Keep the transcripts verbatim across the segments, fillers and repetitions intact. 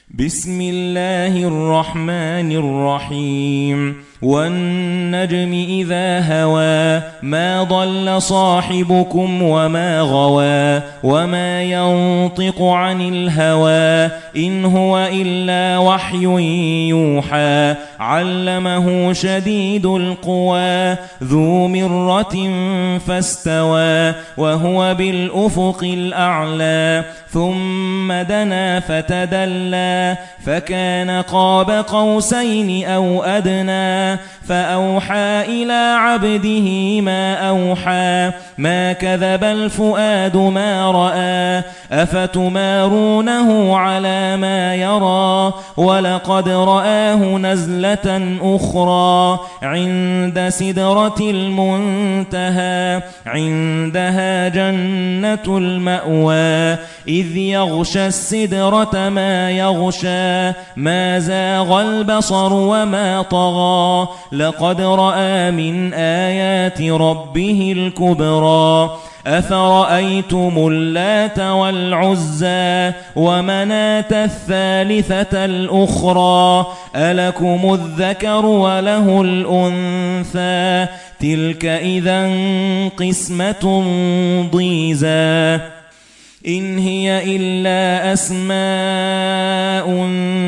بسم الله الرحمن الرحيم والنجم إذا هوى ما ضل صاحبكم وما غوى وما ينطق عن الهوى إن هو إلا وحي يوحى علمه شديد القوى ذو مرة فاستوى وهو بالأفق الأعلى ثم دنا فتدلى فكان قاب قوسين أو أدنى فأوحى إلى عبده ما أوحى ما كذب الفؤاد ما رأى أفتمارونه على ما يرى ولقد رآه نزلة أخرى عند سدرة المنتهى عندها جنة المأوى إذ يغشى السدرة ما يغشى ما زاغ البصر وما طغى لقد رأى من آيات ربه الكبرى أفرأيتم اللات والعزى ومناة الثالثة الأخرى ألكم الذكر وله الأنثى تلك إذا قسمة ضيزى إن هي إلا أسماء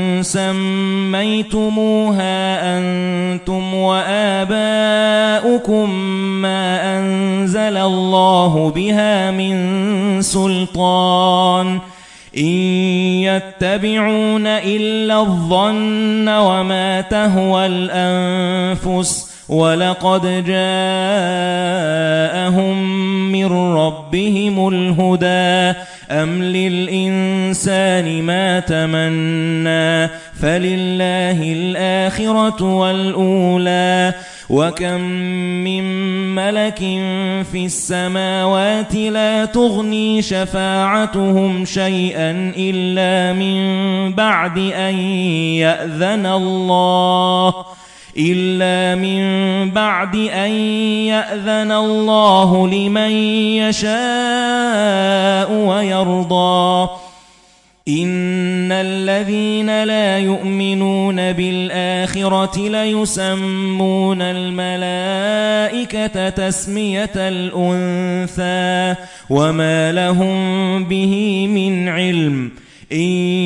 سميتموها أنتم وآباؤكم ما أنزل الله بها من سلطان إن يتبعون إلا الظن وما تهوى الأنفس ولقد جاءهم من ربهم الهدى أم للإنسان ما تمنى فلله الآخرة والأولى وكم من ملك في السماوات لا تغني شفاعتهم شيئا إلا من بعد أن يأذن الله إلا من بعد أن يأذن الله لمن يشاء ويرضى إن الذين لا يؤمنون بالآخرة ليسمون الملائكة تسمية الأنثى وما لهم به من علم إن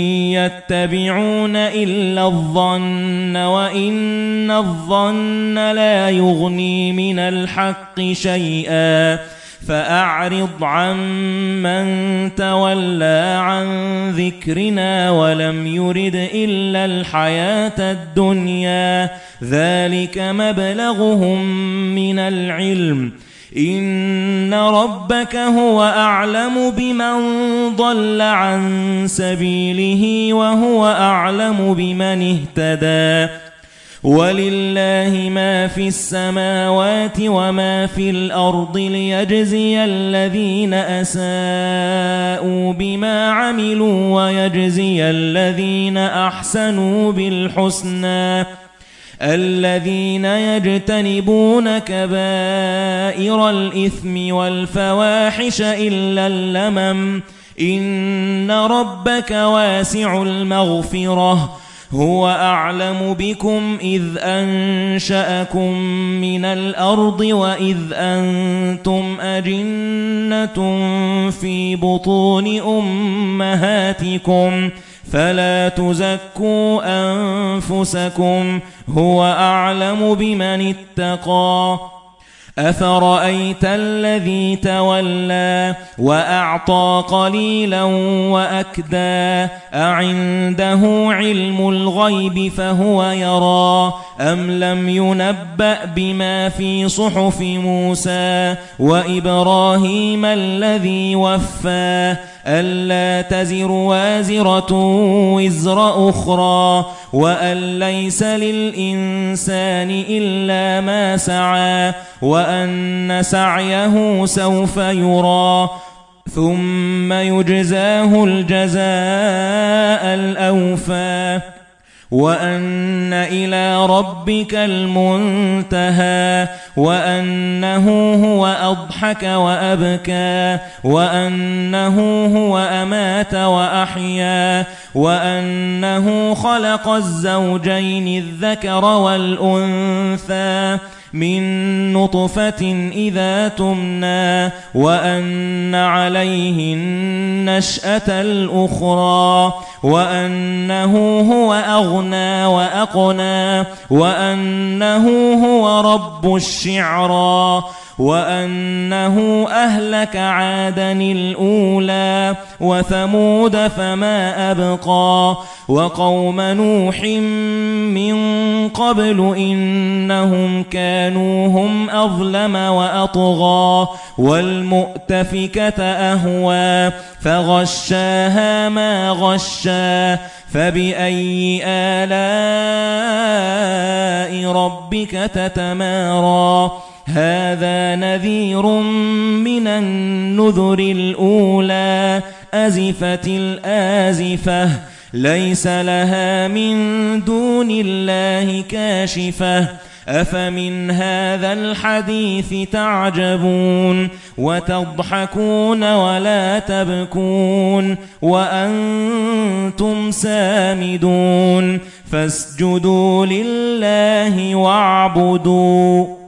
يتبعون إلا الظن وإن الظن لا يغني من الحق شيئا فأعرض عن من تولى عن ذكرنا ولم يرد إلا الحياة الدنيا ذلك مبلغهم من العلم إن ربك هو أعلم بمن ضل عن سبيله وهو أعلم بمن اهتدى ولله ما في السماوات وما في الأرض ليجزي الذين أساءوا بما عملوا ويجزي الذين أحسنوا بالحسنى الذين يجتنبون كبائر الإثم والفواحش إلا اللمم إن ربك واسع المغفرة هو أعلم بكم إذ أنشأكم من الأرض وإذ أنتم أجنة في بطون أمهاتكم فلا تزكوا أنفسكم هو أعلم بمن اتقى أفرأيت الذي تولى وأعطى قليلا وأكدى أعنده علم الغيب فهو يرى أم لم ينبأ بما في صحف موسى وإبراهيم الذي وفى ألا تزر وازرة وزر أخرى وأن ليس للإنسان إلا ما سعى وأن سعيه سوف يرى ثم يجزاه الجزاء الأوفى وأن إلى ربك المنتهى وأنه هو أضحك وأبكى وأنه هو أمات وأحيا وأنه خلق الزوجين الذكر والأنثى من نطفة إذا تمنى وأن عليه النشأة الأخرى وأنه هو أغنى وأقنى وأنه هو رب الشعرى وأنه أهلك عادا الأولى وثمود فما أبقى وقوم نوح من قبل إنهم كانوا هم أظلم وأطغى والمؤتفكة أهوى فغشاها ما غشى فبأي آلاء ربك تتمارى هذا نذير من النذر الأولى أزفت الآزفة ليس لها من دون الله كاشفة أفمن هذا الحديث تعجبون وتضحكون ولا تبكون وأنتم سامدون فاسجدوا لله واعبدوا